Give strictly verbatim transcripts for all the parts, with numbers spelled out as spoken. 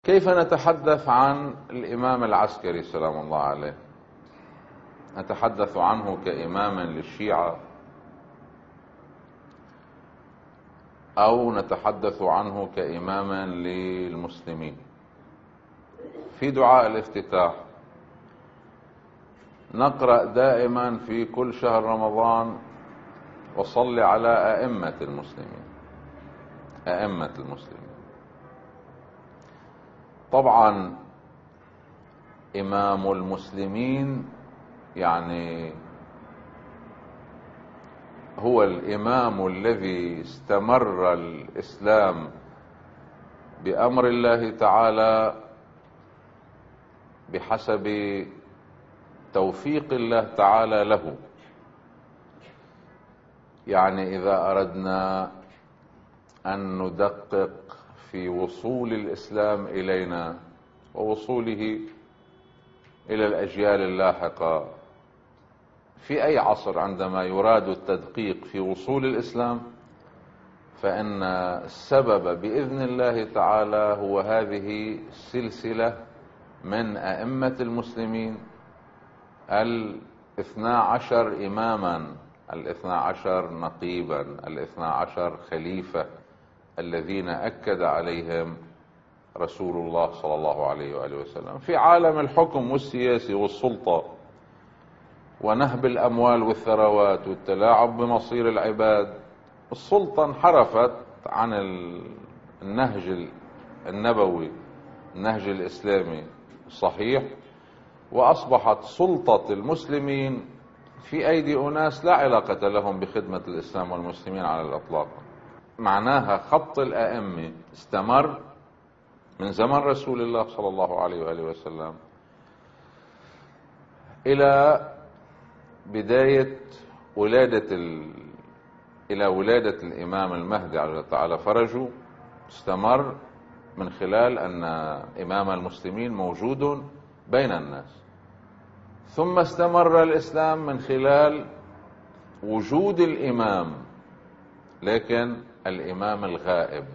كيف نتحدث عن الإمام العسكري سلام الله عليه؟ نتحدث عنه كإمام للشيعة أو نتحدث عنه كإمام للمسلمين؟ في دعاء الافتتاح نقرأ دائما في كل شهر رمضان: وصل على أئمة المسلمين. أئمة المسلمين طبعا إمام المسلمين يعني هو الإمام الذي استمر الإسلام بأمر الله تعالى بحسب توفيق الله تعالى له. يعني إذا أردنا أن ندقق في وصول الإسلام إلينا ووصوله إلى الأجيال اللاحقة في أي عصر، عندما يراد التدقيق في وصول الإسلام، فإن السبب بإذن الله تعالى هو هذه السلسلة من أئمة المسلمين الاثنا عشر إماما، الاثنا عشر نقيبا، الاثنا عشر خليفة الذين أكد عليهم رسول الله صلى الله عليه وآله وسلم في عالم الحكم والسياسي والسلطة ونهب الأموال والثروات والتلاعب بمصير العباد. السلطة انحرفت عن النهج النبوي، النهج الإسلامي الصحيح، وأصبحت سلطة المسلمين في أيدي أناس لا علاقة لهم بخدمة الإسلام والمسلمين على الإطلاق. معناها خط الأئمة استمر من زمن رسول الله صلى الله عليه وآله وسلم إلى بداية ولادة ال... إلى ولادة الإمام المهدي عليه تعالى فرجه. استمر من خلال أن إمام المسلمين موجود بين الناس، ثم استمر الإسلام من خلال وجود الإمام، لكن الإمام الغائب.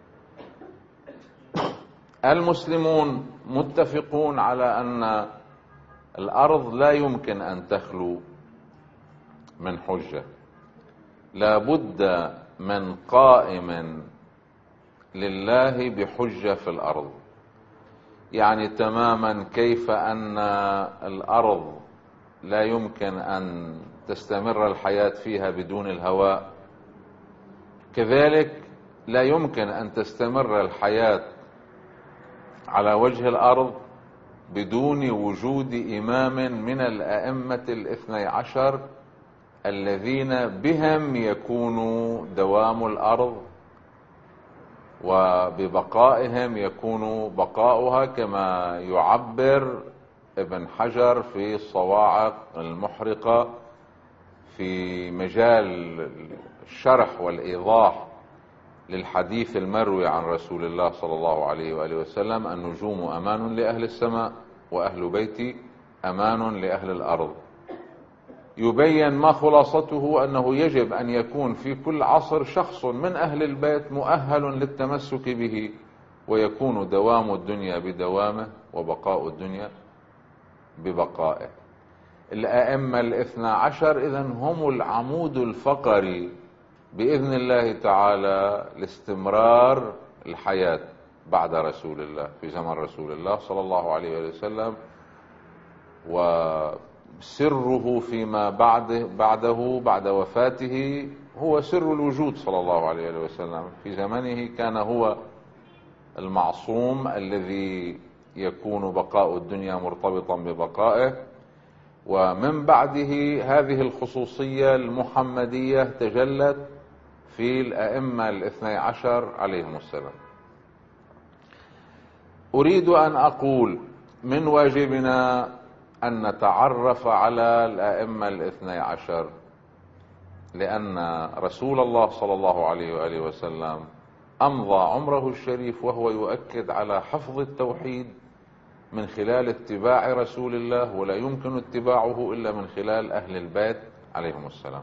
المسلمون متفقون على أن الأرض لا يمكن أن تخلو من حجة، لا بد من قائم لله بحجة في الأرض. يعني تماما كيف أن الأرض لا يمكن أن تستمر الحياة فيها بدون الهواء، كذلك لا يمكن أن تستمر الحياة على وجه الأرض بدون وجود إمام من الأئمة الاثني عشر الذين بهم يكون دوام الأرض، وببقائهم يكون بقاؤها، كما يعبر ابن حجر في الصواعق المحرقة في مجال الشرح والإيضاح للحديث المروي عن رسول الله صلى الله عليه وآله وسلم: النجوم أمان لأهل السماء وأهل بيتي أمان لأهل الأرض. يبين ما خلاصته أنه يجب أن يكون في كل عصر شخص من أهل البيت مؤهل للتمسك به، ويكون دوام الدنيا بدوامه وبقاء الدنيا ببقائه. الأئمة الاثنا عشر إذن هم العمود الفقري بإذن الله تعالى لاستمرار الحياة بعد رسول الله، في زمن رسول الله صلى الله عليه وسلم، وسره فيما بعده بعده بعد وفاته هو سر الوجود صلى الله عليه وسلم. في زمنه كان هو المعصوم الذي يكون بقاء الدنيا مرتبطا ببقائه، ومن بعده هذه الخصوصية المحمدية تجلت في الأئمة الاثني عشر عليهم السلام. أريد أن أقول من واجبنا أن نتعرف على الأئمة الاثني عشر، لأن رسول الله صلى الله عليه وآله وسلم أمضى عمره الشريف وهو يؤكد على حفظ التوحيد من خلال اتباع رسول الله، ولا يمكن اتباعه إلا من خلال أهل البيت عليهم السلام.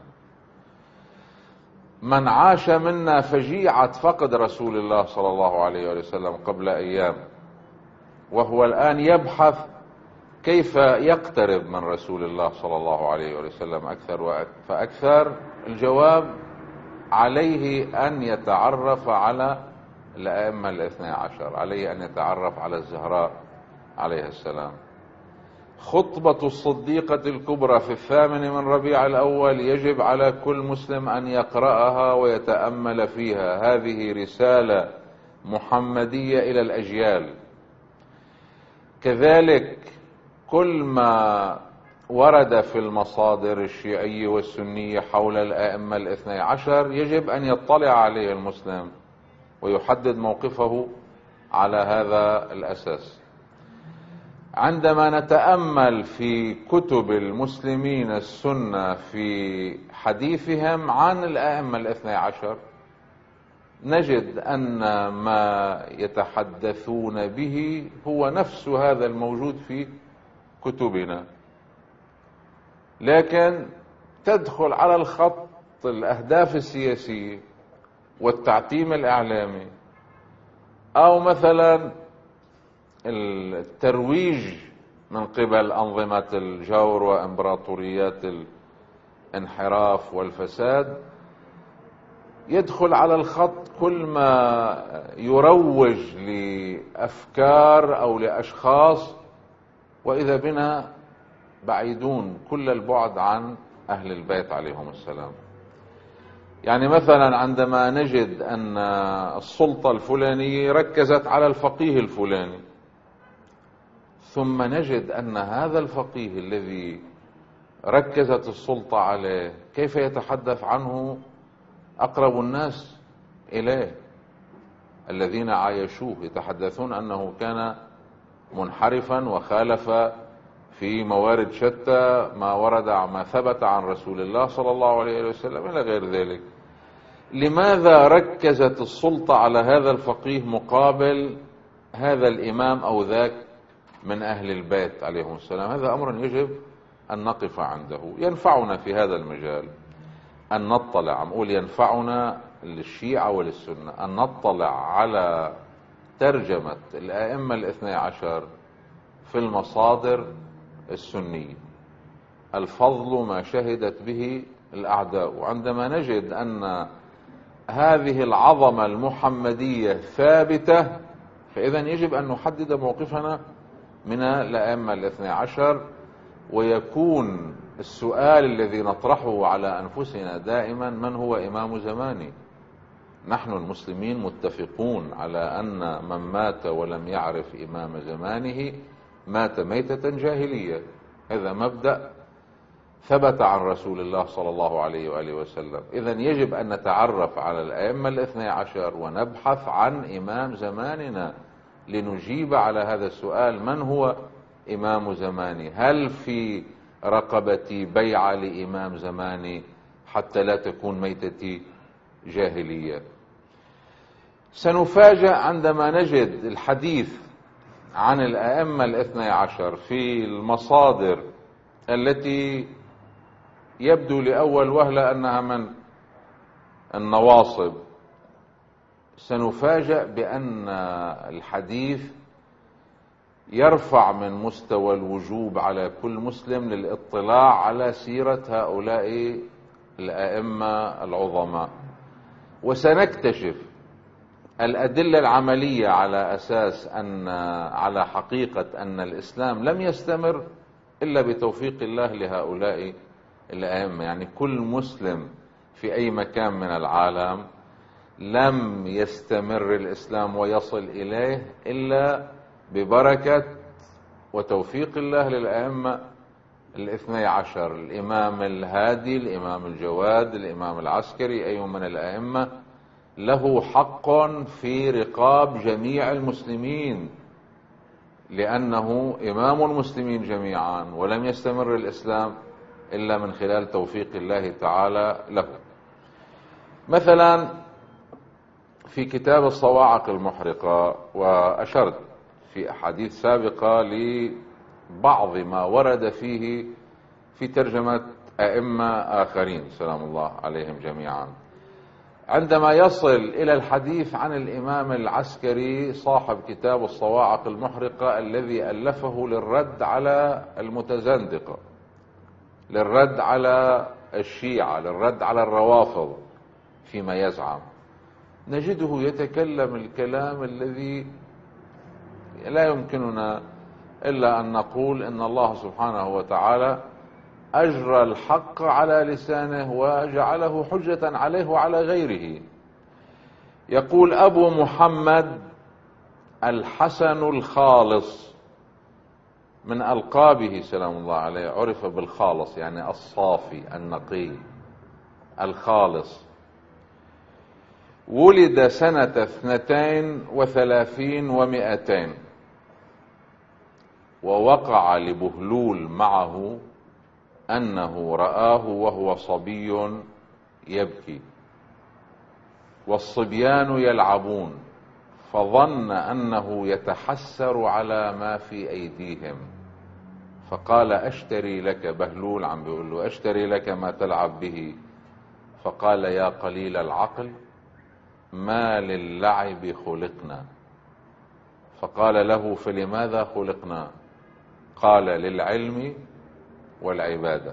من عاش منا فجيعة فقد رسول الله صلى الله عليه وسلم قبل أيام وهو الآن يبحث كيف يقترب من رسول الله صلى الله عليه وسلم أكثر فأكثر. الجواب: عليه أن يتعرف على الأئمة الاثنى عشر، عليه أن يتعرف على الزهراء عليه السلام. خطبة الصديقة الكبرى في الثامن من ربيع الأول يجب على كل مسلم أن يقرأها ويتأمل فيها. هذه رسالة محمدية إلى الأجيال. كذلك كل ما ورد في المصادر الشيعية والسنية حول الأئمة الاثني عشر يجب أن يطلع عليه المسلم ويحدد موقفه على هذا الأساس. عندما نتأمل في كتب المسلمين السنة في حديثهم عن الأئمة الاثني عشر نجد أن ما يتحدثون به هو نفس هذا الموجود في كتبنا، لكن تدخل على الخط الأهداف السياسية والتعتيم الإعلامي، أو مثلا الترويج من قبل أنظمة الجور وإمبراطوريات الانحراف والفساد. يدخل على الخط كل ما يروج لأفكار أو لأشخاص، وإذا بنا بعيدون كل البعد عن أهل البيت عليهم السلام. يعني مثلا عندما نجد أن السلطة الفلانية ركزت على الفقيه الفلاني، ثم نجد أن هذا الفقيه الذي ركزت السلطة عليه كيف يتحدث عنه أقرب الناس إليه الذين عايشوه، يتحدثون أنه كان منحرفا وخالف في موارد شتى ما ورد ما ثبت عن رسول الله صلى الله عليه وسلم إلى غير ذلك. لماذا ركزت السلطة على هذا الفقيه مقابل هذا الإمام أو ذاك من أهل البيت عليهم السلام؟ هذا أمر يجب أن نقف عنده. ينفعنا في هذا المجال أن نطلع، نقول ينفعنا للشيعة وللسنة أن نطلع على ترجمة الأئمة الاثني عشر في المصادر السنية. الفضل ما شهدت به الأعداء. وعندما نجد أن هذه العظمة المحمدية ثابتة، فإذا يجب أن نحدد موقفنا من الأئمة الاثني عشر، ويكون السؤال الذي نطرحه على أنفسنا دائما: من هو إمام زماني؟ نحن المسلمين متفقون على أن من مات ولم يعرف إمام زمانه مات ميتة جاهلية. هذا مبدأ ثبت عن رسول الله صلى الله عليه وآله وسلم. إذن يجب أن نتعرف على الأئمة الاثني عشر ونبحث عن إمام زماننا لنجيب على هذا السؤال: من هو إمام زماني؟ هل في رقبتي بيعة لإمام زماني حتى لا تكون ميتتي جاهلية؟ سنفاجأ عندما نجد الحديث عن الأئمة الاثني عشر في المصادر التي يبدو لأول وهلة أنها من النواصب. سنفاجأ بأن الحديث يرفع من مستوى الوجوب على كل مسلم للاطلاع على سيرة هؤلاء الأئمة العظماء، وسنكتشف الأدلة العملية على أساس أن على حقيقة أن الإسلام لم يستمر إلا بتوفيق الله لهؤلاء الأئمة. يعني كل مسلم في أي مكان من العالم لم يستمر الإسلام ويصل إليه إلا ببركة وتوفيق الله للأئمة الاثني عشر. الإمام الهادي، الإمام الجواد، الإمام العسكري، أي من الأئمة له حق في رقاب جميع المسلمين، لأنه إمام المسلمين جميعا، ولم يستمر الإسلام إلا من خلال توفيق الله تعالى له. مثلا في كتاب الصواعق المحرقة، وأشرت في أحاديث سابقة لبعض ما ورد فيه في ترجمة أئمة آخرين سلام الله عليهم جميعا. عندما يصل إلى الحديث عن الإمام العسكري صاحب كتاب الصواعق المحرقة الذي ألفه للرد على المتزندقة، للرد على الشيعة، للرد على الروافض فيما يزعم، نجده يتكلم الكلام الذي لا يمكننا إلا أن نقول إن الله سبحانه وتعالى أجرى الحق على لسانه وجعله حجة عليه وعلى غيره. يقول أبو محمد الحسن الخالص، من ألقابه سلام الله عليه عرف بالخالص، يعني الصافي النقي الخالص. ولد سنة اثنتين وثلاثين ومئتين، ووقع لبهلول معه أنه رآه وهو صبي يبكي والصبيان يلعبون، فظن أنه يتحسر على ما في أيديهم، فقال أشتري لك، بهلول عم بيقول له أشتري لك ما تلعب به، فقال يا قليل العقل ما للعب خلقنا. فقال له فلماذا خلقنا؟ قال للعلم والعبادة.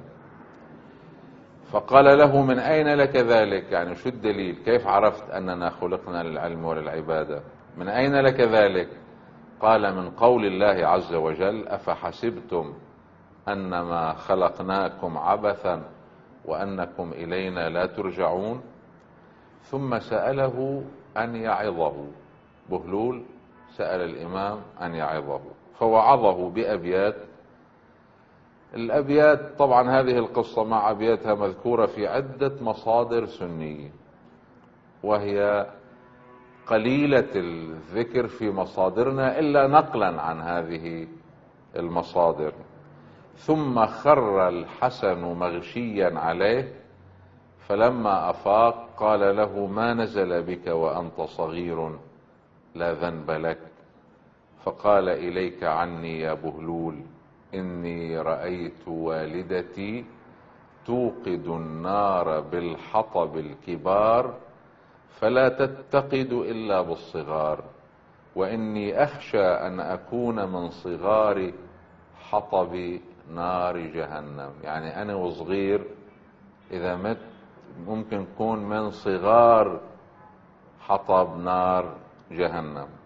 فقال له من أين لك ذلك؟ يعني شو الدليل؟ كيف عرفت أننا خلقنا للعلم وللعبادة؟ من أين لك ذلك؟ قال من قول الله عز وجل أفحسبتم أنما خلقناكم عبثا وأنكم إلينا لا ترجعون. ثم سأله أن يعظه، بهلول سأل الإمام أن يعظه فوعظه بأبيات. الأبيات طبعا هذه القصة مع أبياتها مذكورة في عدة مصادر سنية، وهي قليلة الذكر في مصادرنا إلا نقلا عن هذه المصادر. ثم خر الحسن مغشيا عليه، فلما أفاق قال له ما نزل بك وأنت صغير لا ذنب لك؟ فقال إليك عني يا بهلول إني رأيت والدتي توقد النار بالحطب الكبار فلا تتقد إلا بالصغار، وإني أخشى أن أكون من صغار حطب نار جهنم. يعني أنا وصغير إذا مت ممكن أكون من صغار حطب نار جهنم.